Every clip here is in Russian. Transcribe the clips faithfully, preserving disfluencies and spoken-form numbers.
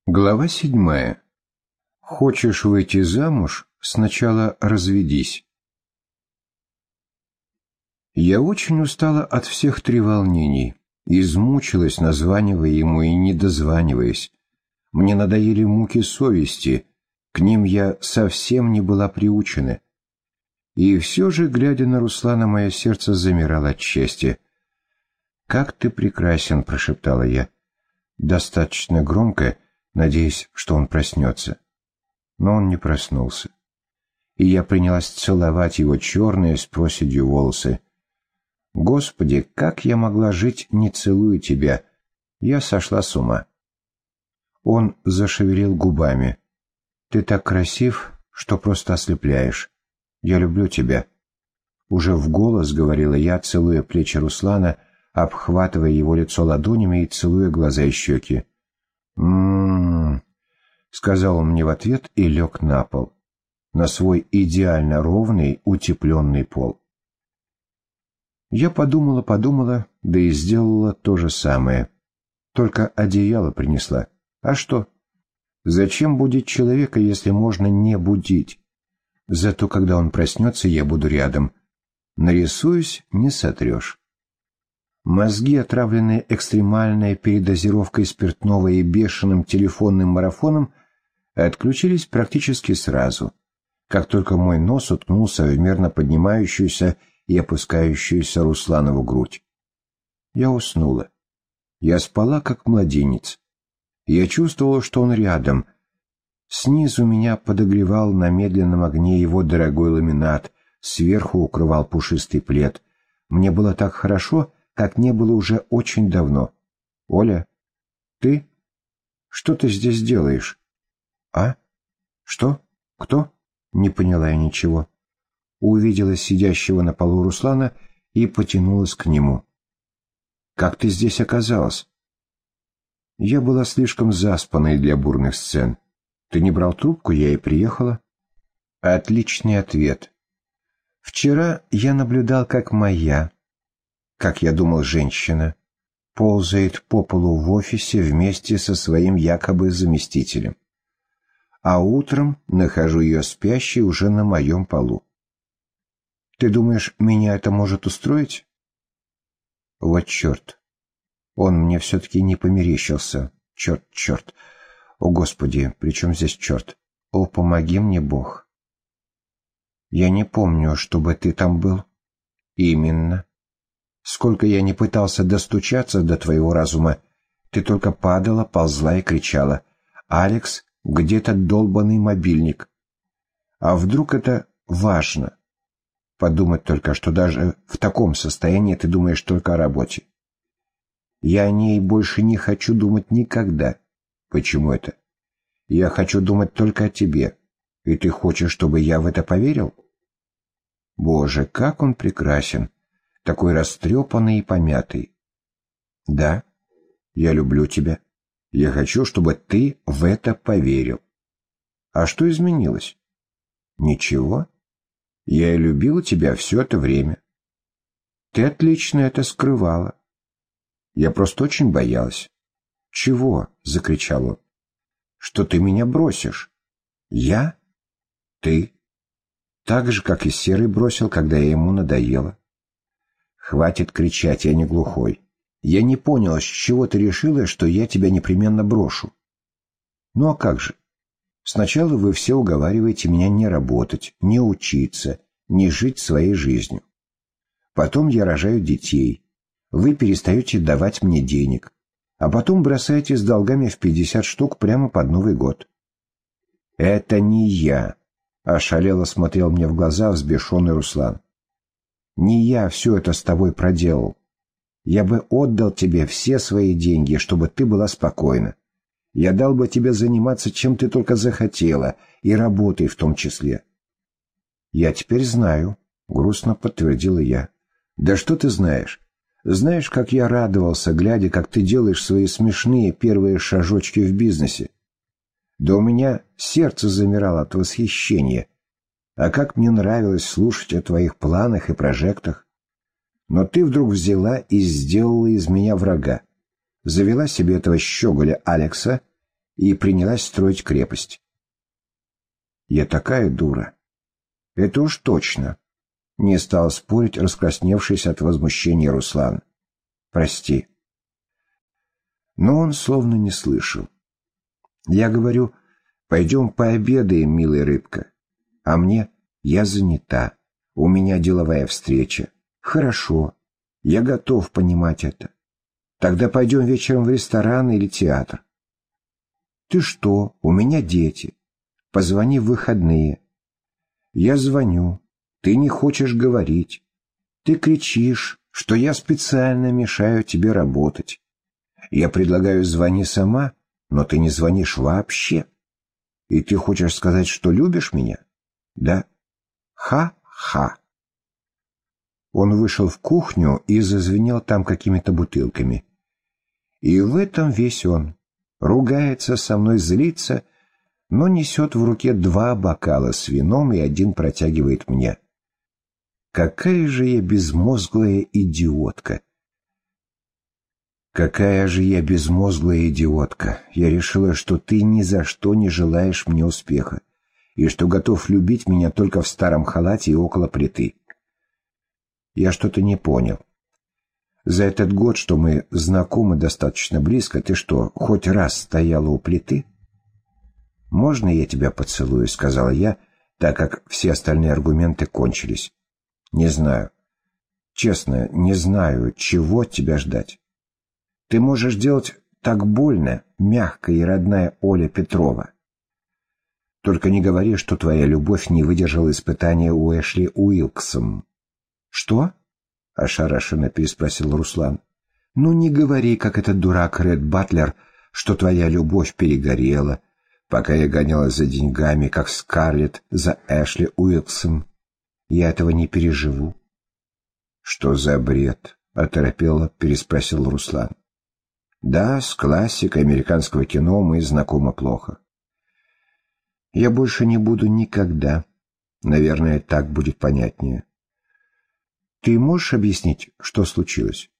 Глава седьмая. Хочешь выйти замуж? Сначала разведись. Я очень устала от всех треволнений, измучилась, названивая ему и не дозваниваясь. Мне надоели муки совести, к ним я совсем не была приучена. И все же, глядя на Руслана, мое сердце замирало от счастья. «Как ты прекрасен!» — прошептала я. Достаточно громко, надеясь, что он проснется. Но он не проснулся. И я принялась целовать его черные с проседью волосы. «Господи, как я могла жить, не целуя тебя? Я сошла с ума». Он зашевелил губами. «Ты так красив, что просто ослепляешь. Я люблю тебя». Уже в голос говорила я, целуя плечи Руслана, обхватывая его лицо ладонями и целуя глаза и щеки. «М-м-м», сказал он мне в ответ и лег на пол, на свой идеально ровный, утепленный пол. Я подумала-подумала, да и сделала то же самое. Только одеяло принесла. А что? Зачем будить человека, если можно не будить? Зато когда он проснется, я буду рядом. Нарисуюсь, не сотрешь. Мозги, отравленные экстремальной передозировкой спиртного и бешеным телефонным марафоном, отключились практически сразу, как только мой нос уткнулся в мерно поднимающуюся и опускающуюся Русланову грудь. Я уснула. Я спала, как младенец. Я чувствовала, что он рядом. Снизу меня подогревал на медленном огне его дорогой ламинат, сверху укрывал пушистый плед. Мне было так хорошо, как не было уже очень давно. «Оля, ты? Что ты здесь делаешь?» «А? Что? Кто?» Не поняла я ничего. Увидела сидящего на полу Руслана и потянулась к нему. «Как ты здесь оказалась?» Я была слишком заспанной для бурных сцен. Ты не брал трубку, я и приехала. Отличный ответ. Вчера я наблюдал, как моя, как я думал, женщина, ползает по полу в офисе вместе со своим якобы заместителем. А утром нахожу ее спящей уже на моем полу. Ты думаешь, меня это может устроить? Вот черт. Он мне все-таки не померещился. Черт, черт. О, Господи, при чем здесь черт? О, помоги мне, Бог. Я не помню, чтобы ты там был. Именно. Сколько я не пытался достучаться до твоего разума, ты только падала, ползла и кричала: «Алекс, где тот долбанный мобильник?» А вдруг это важно? Подумать только, что даже в таком состоянии ты думаешь только о работе. Я о ней больше не хочу думать никогда. Почему это? Я хочу думать только о тебе. И ты хочешь, чтобы я в это поверил? Боже, как он прекрасен! Такой растрепанный и помятый. Да, я люблю тебя. Я хочу, чтобы ты в это поверил. А что изменилось? Ничего. Я и любила тебя все это время. Ты отлично это скрывала. Я просто очень боялась. «Чего?» — закричал он. «Что ты меня бросишь?» «Я? Ты? Так же, как и Серый бросил, когда я ему надоела». «Хватит кричать, я не глухой. Я не понял, с чего ты решила, что я тебя непременно брошу». «Ну а как же? Сначала вы все уговариваете меня не работать, не учиться, не жить своей жизнью. Потом я рожаю детей. Вы перестаете давать мне денег, а потом бросаете с долгами в пятьдесят штук прямо под Новый год». «Это не я», — ошалело смотрел мне в глаза взбешенный Руслан. «Не я все это с тобой проделал. Я бы отдал тебе все свои деньги, чтобы ты была спокойна. Я дал бы тебе заниматься, чем ты только захотела, и работой в том числе». «Я теперь знаю», — грустно подтвердила я. «Да что ты знаешь? Знаешь, как я радовался, глядя, как ты делаешь свои смешные первые шажочки в бизнесе? Да у меня сердце замирало от восхищения. А как мне нравилось слушать о твоих планах и прожектах. Но ты вдруг взяла и сделала из меня врага. Завела себе этого щеголя Алекса и принялась строить крепость. Я такая дура. Это уж точно. Не стал спорить раскрасневшийся от возмущения Руслан. Прости. Но он словно не слышал. Я говорю, пойдем пообедаем, милая рыбка. А мне, я занята. У меня деловая встреча. Хорошо. Я готов понимать это. Тогда пойдем вечером в ресторан или театр. Ты что? У меня дети. Позвони в выходные. Я звоню. Ты не хочешь говорить. Ты кричишь, что я специально мешаю тебе работать. Я предлагаю, звони сама, но ты не звонишь вообще. И ты хочешь сказать, что любишь меня? Да? Ха-ха. Он вышел в кухню и зазвенел там какими-то бутылками. И в этом весь он. Ругается со мной, злится, но несет в руке два бокала с вином и один протягивает мне. Какая же я безмозглая идиотка! Какая же я безмозглая идиотка! Я решила, что ты ни за что не желаешь мне успеха, и что готов любить меня только в старом халате и около плиты. Я что-то не понял. За этот год, что мы знакомы достаточно близко, ты что, хоть раз стояла у плиты? «Можно я тебя поцелую?» — сказала я, так как все остальные аргументы кончились. «Не знаю. Честно, не знаю, чего от тебя ждать. Ты можешь делать так больно, мягко и родная Оля Петрова. Только не говори, что твоя любовь не выдержала испытания у Эшли Уилксом». «Что?» — ошарашенно переспросил Руслан. «Ну не говори, как этот дурак Ред Батлер, что твоя любовь перегорела, пока я гонялась за деньгами, как Скарлетт за Эшли Уилксом. Я этого не переживу». «Что за бред?» — оторопело переспросил Руслан. «Да, с классикой американского кино мы знакомы плохо. Я больше не буду никогда. Наверное, так будет понятнее. Ты можешь объяснить, что случилось?»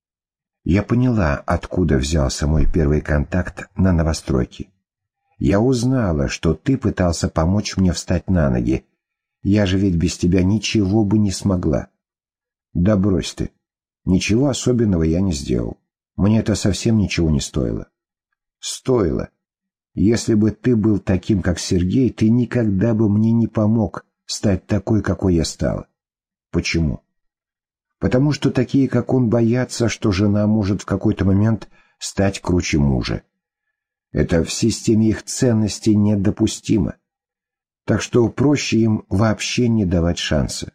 Я поняла, откуда взялся мой первый контакт на новостройке. Я узнала, что ты пытался помочь мне встать на ноги. Я же ведь без тебя ничего бы не смогла. Да брось ты. Ничего особенного я не сделал. Мне это совсем ничего не стоило. Стоило. Если бы ты был таким, как Сергей, ты никогда бы мне не помог стать такой, какой я стала. Почему? Потому что такие, как он, боятся, что жена может в какой-то момент стать круче мужа. Это в системе их ценностей недопустимо. Так что проще им вообще не давать шанса.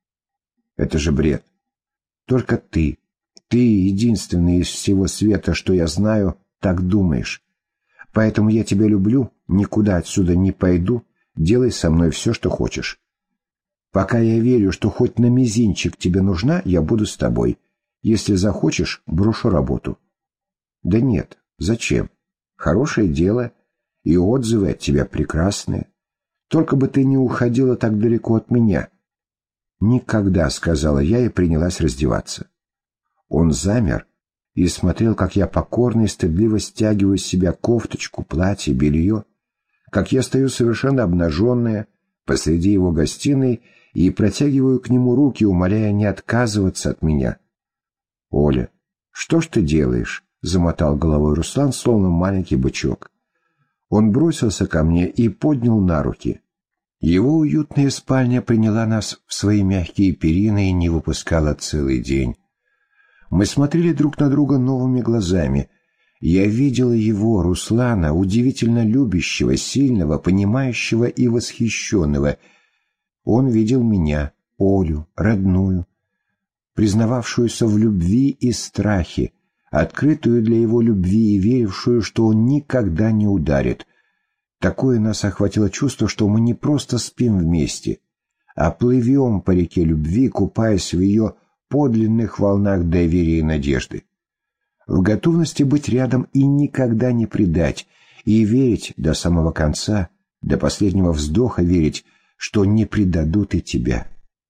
Это же бред. Только ты, ты единственный из всего света, что я знаю, так думаешь. Поэтому я тебя люблю, никуда отсюда не пойду, делай со мной все, что хочешь. Пока я верю, что хоть на мизинчик тебе нужна, я буду с тобой. Если захочешь, брошу работу. Да нет, зачем? Хорошее дело, и отзывы от тебя прекрасные. Только бы ты не уходила так далеко от меня. Никогда, — сказала я и принялась раздеваться. Он замер и смотрел, как я покорно и стыдливо стягиваю с себя кофточку, платье, белье, как я стою совершенно обнаженная посреди его гостиной и протягиваю к нему руки, умоляя не отказываться от меня. «Оля, что ж ты делаешь?» — замотал головой Руслан, словно маленький бычок. Он бросился ко мне и поднял на руки. Его уютная спальня приняла нас в свои мягкие перины и не выпускала целый день. Мы смотрели друг на друга новыми глазами. Я видела его, Руслана, удивительно любящего, сильного, понимающего и восхищенного. Он видел меня, Олю, родную, признававшуюся в любви и страхе, открытую для его любви и верившую, что он никогда не ударит. Такое нас охватило чувство, что мы не просто спим вместе, а плывем по реке любви, купаясь в ее подлинных волнах доверия и надежды. В готовности быть рядом и никогда не предать, и верить до самого конца, до последнего вздоха верить, что не предадут и тебя.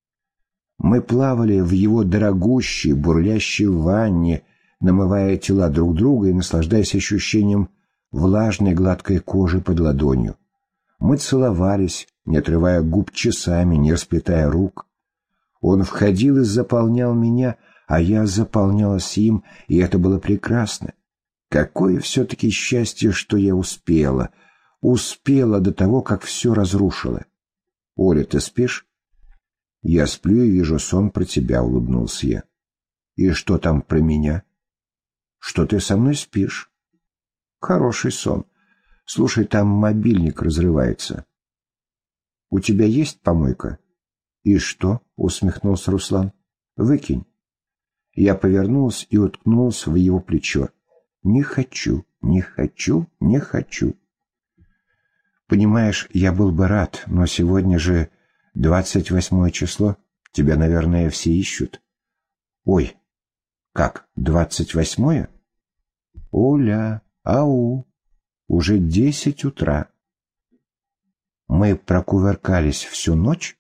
Мы плавали в его дорогущей, бурлящей ванне, намывая тела друг друга и наслаждаясь ощущением влажной гладкой кожи под ладонью. Мы целовались, не отрывая губ часами, не расплетая рук. Он входил и заполнял меня, а я заполнялась им, и это было прекрасно. Какое все-таки счастье, что я успела, успела до того, как все разрушила. Оля, ты спишь? Я сплю и вижу сон про тебя, улыбнулся я. И что там про меня? Что ты со мной спишь? Хороший сон. Слушай, там мобильник разрывается. У тебя есть помойка? И что? Усмехнулся Руслан. Выкинь. Я повернулась и уткнулась в его плечо. Не хочу, не хочу, не хочу. Понимаешь, я был бы рад, но сегодня же двадцать восьмое число. Тебя, наверное, все ищут. Ой, как, двадцать восьмое? Оля, ау, уже десять утра. Мы прокувыркались всю ночь?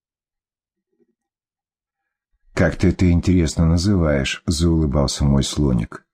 Как ты это интересно называешь, заулыбался мой слоник.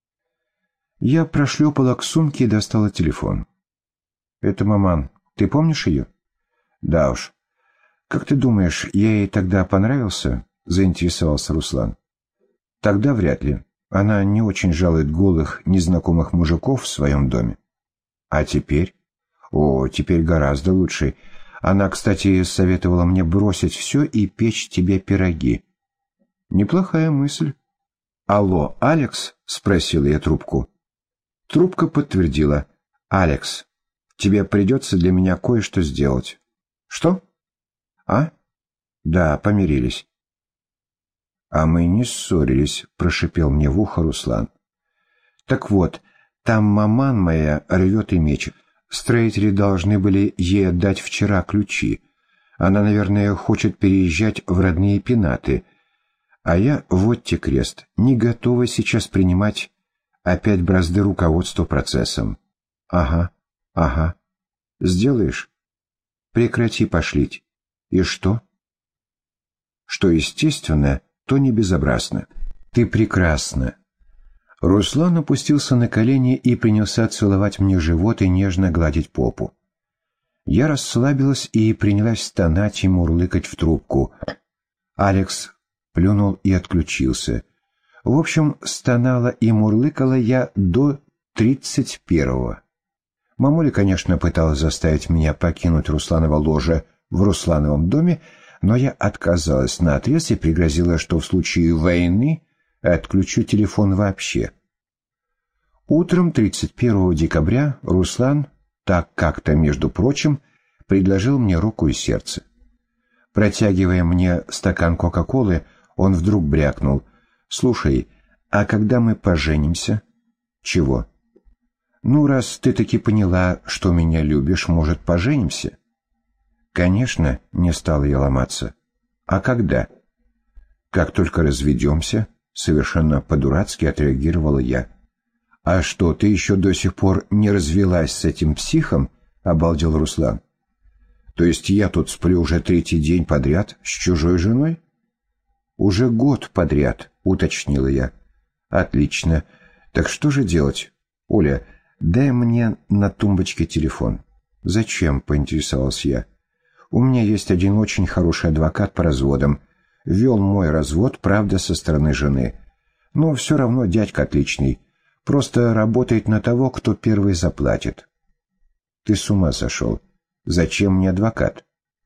Я прошлепала к сумке и достала телефон. Это маман. Ты помнишь ее? Да уж. Как ты думаешь, я ей тогда понравился? Заинтересовался Руслан. Тогда вряд ли. Она не очень жалует голых, незнакомых мужиков в своем доме. А теперь? О, теперь гораздо лучше. Она, кстати, советовала мне бросить все и печь тебе пироги. Неплохая мысль. Алло, Алекс? Спросила я трубку. Трубка подтвердила. Алекс, тебе придется для меня кое-что сделать. Что? А? Да, помирились. А мы не ссорились, прошипел мне в ухо Руслан. Так вот, там маман моя рвет и мечет. Строители должны были ей отдать вчера ключи. Она, наверное, хочет переезжать в родные пенаты. А я, вот те крест, не готова сейчас принимать опять бразды руководства процессом. Ага, ага. Сделаешь? Прекрати пошлить. И что? Что естественно, то не безобразно. Ты прекрасна. Руслан опустился на колени и принялся целовать мне живот и нежно гладить попу. Я расслабилась и принялась стонать и мурлыкать в трубку. Алекс плюнул и отключился. В общем, стонала и мурлыкала я до тридцать первого. Мамуля, конечно, пыталась заставить меня покинуть Русланово ложе в Руслановом доме, но я отказалась наотрез и пригрозила, что в случае войны отключу телефон вообще. Утром тридцать первого декабря Руслан, так как-то, между прочим, предложил мне руку и сердце. Протягивая мне стакан Кока-Колы, он вдруг брякнул: «Слушай, а когда мы поженимся?» «Чего?» «Ну, раз ты таки поняла, что меня любишь, может, поженимся?» «Конечно», — не стал я ломаться. «А когда?» «Как только разведемся», — совершенно по-дурацки отреагировала я. «А что, ты еще до сих пор не развелась с этим психом?» — обалдел Руслан. «То есть я тут сплю уже третий день подряд с чужой женой?» «Уже год подряд», — уточнила я. «Отлично. Так что же делать? Оля, дай мне на тумбочке телефон». «Зачем?» — поинтересовался я. «У меня есть один очень хороший адвокат по разводам. Вел мой развод, правда, со стороны жены. Но все равно дядька отличный. Просто работает на того, кто первый заплатит». «Ты с ума сошел. Зачем мне адвокат?»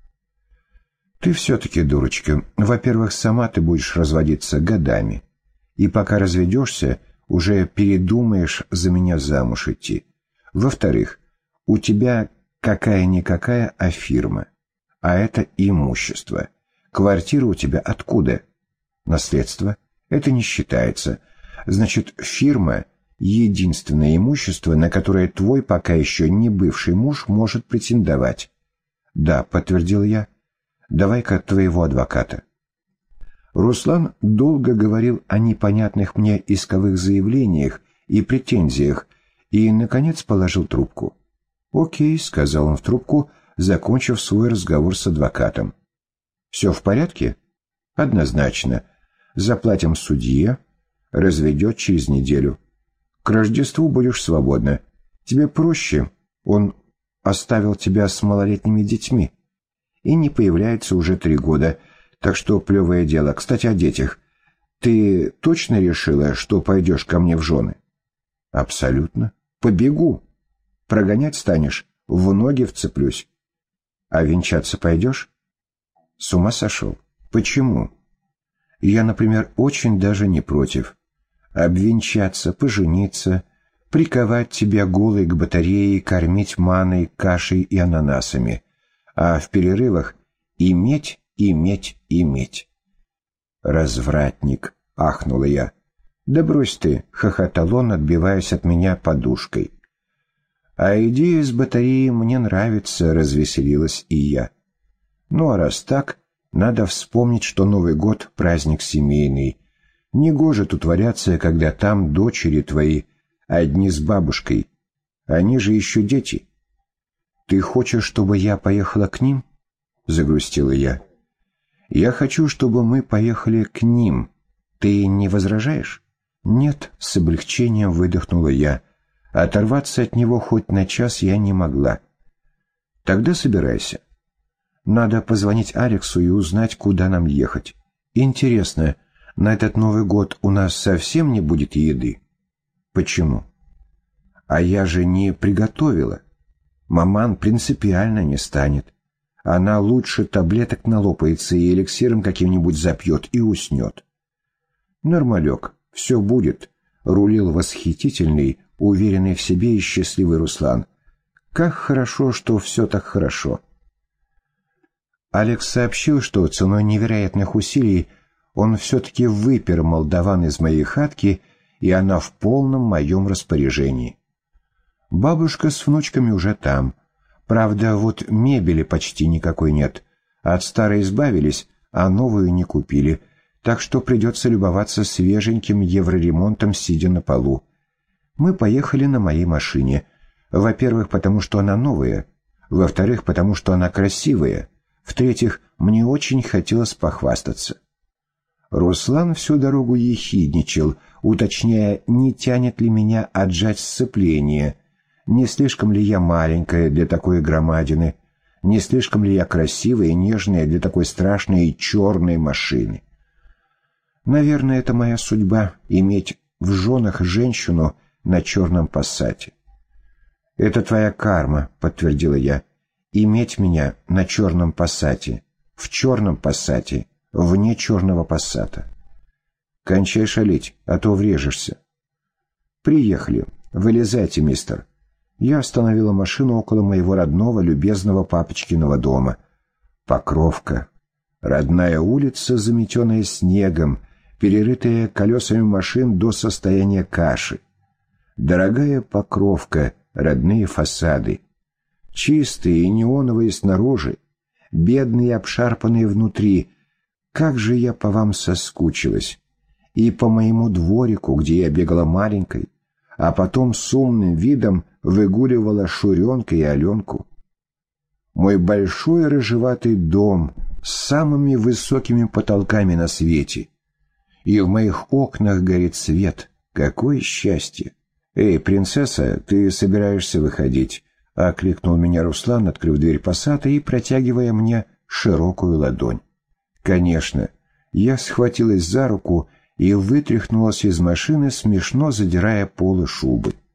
«Ты все-таки дурочка. Во-первых, сама ты будешь разводиться годами. И пока разведешься, уже передумаешь за меня замуж идти. Во-вторых, у тебя какая-никакая, а фирма. А это имущество. Квартира у тебя откуда? Наследство? Это не считается. Значит, фирма — единственное имущество, на которое твой пока еще не бывший муж может претендовать». «Да», — подтвердил я. «Давай-ка твоего адвоката». Руслан долго говорил о непонятных мне исковых заявлениях и претензиях и, наконец, положил трубку. «Окей», — сказал он в трубку, закончив свой разговор с адвокатом. «Все в порядке?» «Однозначно. Заплатим судье. Разведет через неделю. К Рождеству будешь свободна. Тебе проще, он оставил тебя с малолетними детьми и не появляется уже три года, так что плевое дело. Кстати, о детях. Ты точно решила, что пойдешь ко мне в жены? Абсолютно. Побегу. Прогонять станешь, в ноги вцеплюсь. А венчаться пойдешь? С ума сошел. Почему? Я, например, очень даже не против. Обвенчаться, пожениться, приковать тебя голой к батарее, кормить маной, кашей и ананасами, а в перерывах иметь, иметь, иметь. «Развратник!» — ахнула я. «Да брось ты!» — хохотал он, отбиваясь от меня подушкой. «А идея с батареей мне нравится», — развеселилась и я. «Ну а раз так, надо вспомнить, что Новый год — праздник семейный. Негоже тут валяться, когда там дочери твои одни с бабушкой. Они же еще дети». «Ты хочешь, чтобы я поехала к ним?» — загрустила я. «Я хочу, чтобы мы поехали к ним. Ты не возражаешь?» «Нет», — с облегчением выдохнула я. Оторваться от него хоть на час я не могла. «Тогда собирайся. Надо позвонить Алексу и узнать, куда нам ехать. Интересно, на этот Новый год у нас совсем не будет еды?» «Почему?» «А я же не приготовила. Маман принципиально не станет. Она лучше таблеток налопается и эликсиром каким-нибудь запьет и уснет». «Нормалек, все будет», — рулил восхитительный, уверенный в себе и счастливый Руслан. «Как хорошо, что все так хорошо». Алекс сообщил, что ценой невероятных усилий он все-таки выпер молдаван из моей хатки, и она в полном моем распоряжении. Бабушка с внучками уже там. Правда, вот мебели почти никакой нет. От старой избавились, а новую не купили, так что придется любоваться свеженьким евроремонтом, сидя на полу. Мы поехали на моей машине. Во-первых, потому что она новая. Во-вторых, потому что она красивая. В-третьих, мне очень хотелось похвастаться. Руслан всю дорогу ехидничал, уточняя, не тянет ли меня отжать сцепление, не слишком ли я маленькая для такой громадины, не слишком ли я красивая и нежная для такой страшной и черной машины. Наверное, это моя судьба — иметь в женах женщину на черном пассате. «Это твоя карма», — подтвердила я, — «иметь меня на черном пассате, в черном пассате, вне черного пассата». «Кончай шалить, а то врежешься». «Приехали. Вылезайте, мистер». Я остановила машину около моего родного, любезного папочкиного дома. Покровка. Родная улица, заметенная снегом, перерытая колесами машин до состояния каши. Дорогая Покровка, родные фасады. Чистые и неоновые снаружи, бедные и обшарпанные внутри. Как же я по вам соскучилась. И по моему дворику, где я бегала маленькой, а потом с умным видом выгуливала Шуренка и Аленку. Мой большой рыжеватый дом с самыми высокими потолками на свете. И в моих окнах горит свет. Какое счастье! «Эй, принцесса, ты собираешься выходить?» — окликнул меня Руслан, открыв дверь пассата и протягивая мне широкую ладонь. «Конечно». Я схватилась за руку и вытряхнулась из машины, смешно задирая полы шубы.